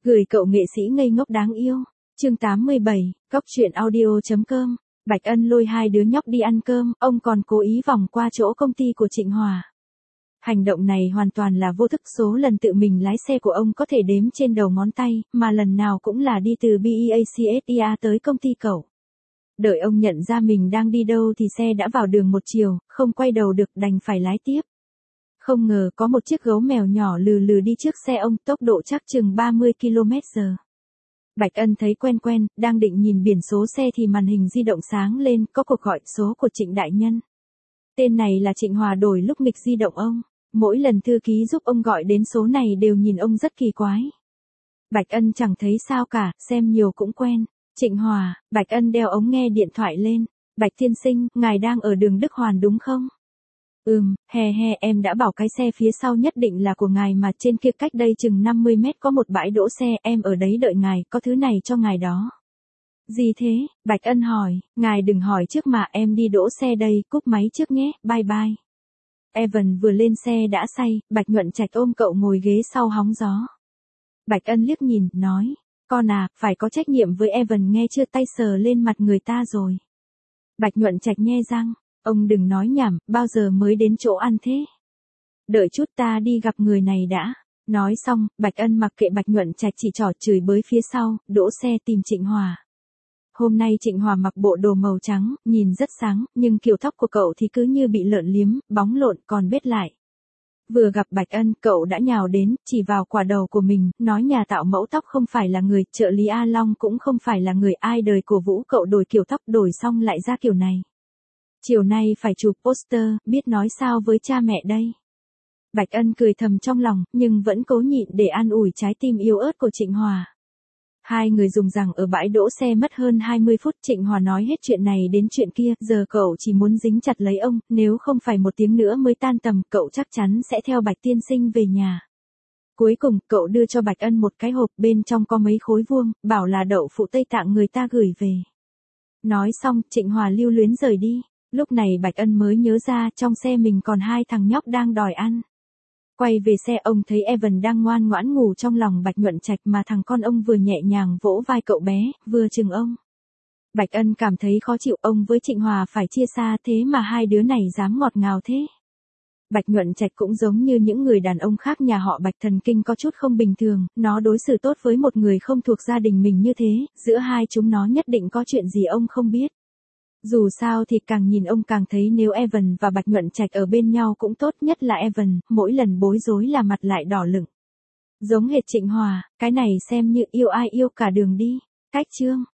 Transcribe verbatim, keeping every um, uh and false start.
Gửi cậu nghệ sĩ ngây ngốc đáng yêu. Chương tám mươi bảy, cóc truyện audio chấm com. Bạch Ân lôi hai đứa nhóc đi ăn cơm, ông còn cố ý vòng qua chỗ công ty của Trịnh Hòa. Hành động này hoàn toàn là vô thức, số lần tự mình lái xe của ông có thể đếm trên đầu ngón tay, mà lần nào cũng là đi từ Beacsea tới công ty cậu. Đợi ông nhận ra mình đang đi đâu thì xe đã vào đường một chiều, không quay đầu được đành phải lái tiếp. Không ngờ có một chiếc gấu mèo nhỏ lừ lừ đi trước xe ông, tốc độ chắc chừng ba mươi ki lô mét giờ. Bạch Ân thấy quen quen, đang định nhìn biển số xe thì màn hình di động sáng lên, có cuộc gọi số của Trịnh đại nhân. Tên này là Trịnh Hòa đổi lúc nghịch di động ông. Mỗi lần thư ký giúp ông gọi đến số này đều nhìn ông rất kỳ quái. Bạch Ân chẳng thấy sao cả, xem nhiều cũng quen. Trịnh Hòa, Bạch Ân đeo ống nghe điện thoại lên. Bạch tiên sinh, ngài đang ở đường Đức Hoàn đúng không? Ừm, he he, em đã bảo cái xe phía sau nhất định là của ngài mà, trên kia cách đây chừng năm mươi mét có một bãi đỗ xe, em ở đấy đợi ngài, có thứ này cho ngài đó. Gì thế? Bạch Ân hỏi, ngài đừng hỏi trước mà, em đi đỗ xe đây, cúp máy trước nhé, bye bye. Evan vừa lên xe đã say, Bạch Nhuận Trạch ôm cậu ngồi ghế sau hóng gió. Bạch Ân liếc nhìn, nói, con à, phải có trách nhiệm với Evan nghe chưa, tay sờ lên mặt người ta rồi. Bạch Nhuận Trạch nhe răng, ông đừng nói nhảm, bao giờ mới đến chỗ ăn thế? Đợi chút ta đi gặp người này đã. Nói xong, Bạch Ân mặc kệ Bạch Nhuận Trạch chỉ trỏ chửi bới phía sau, đỗ xe tìm Trịnh Hòa. Hôm nay Trịnh Hòa mặc bộ đồ màu trắng, nhìn rất sáng, nhưng kiểu tóc của cậu thì cứ như bị lợn liếm, bóng lộn còn bết lại. Vừa gặp Bạch Ân, cậu đã nhào đến, chỉ vào quả đầu của mình, nói nhà tạo mẫu tóc không phải là người, trợ lý A Long cũng không phải là người, ai đời cổ vũ cậu đổi kiểu tóc, đổi xong lại ra kiểu này. Chiều nay phải chụp poster, biết nói sao với cha mẹ đây. Bạch Ân cười thầm trong lòng, nhưng vẫn cố nhịn để an ủi trái tim yếu ớt của Trịnh Hòa. Hai người dùng rằng ở bãi đỗ xe mất hơn hai mươi phút, Trịnh Hòa nói hết chuyện này đến chuyện kia, giờ cậu chỉ muốn dính chặt lấy ông, nếu không phải một tiếng nữa mới tan tầm, cậu chắc chắn sẽ theo Bạch tiên sinh về nhà. Cuối cùng, cậu đưa cho Bạch Ân một cái hộp, bên trong có mấy khối vuông, bảo là đậu phụ Tây Tạng người ta gửi về. Nói xong, Trịnh Hòa lưu luyến rời đi. Lúc này Bạch Ân mới nhớ ra, trong xe mình còn hai thằng nhóc đang đòi ăn. Quay về xe, ông thấy Evan đang ngoan ngoãn ngủ trong lòng Bạch Nhuận Trạch, mà thằng con ông vừa nhẹ nhàng vỗ vai cậu bé, vừa chừng ông. Bạch Ân cảm thấy khó chịu, ông với Trịnh Hòa phải chia xa, thế mà hai đứa này dám ngọt ngào thế. Bạch Nhuận Trạch cũng giống như những người đàn ông khác nhà họ Bạch, thần kinh có chút không bình thường, nó đối xử tốt với một người không thuộc gia đình mình như thế, giữa hai chúng nó nhất định có chuyện gì ông không biết. Dù sao thì càng nhìn ông càng thấy nếu Evan và Bạch Nhuận Trạch ở bên nhau cũng tốt, nhất là Evan, mỗi lần bối rối là mặt lại đỏ lửng. Giống hệt Trịnh Hòa, cái này xem như yêu ai yêu cả đường đi. Cách chương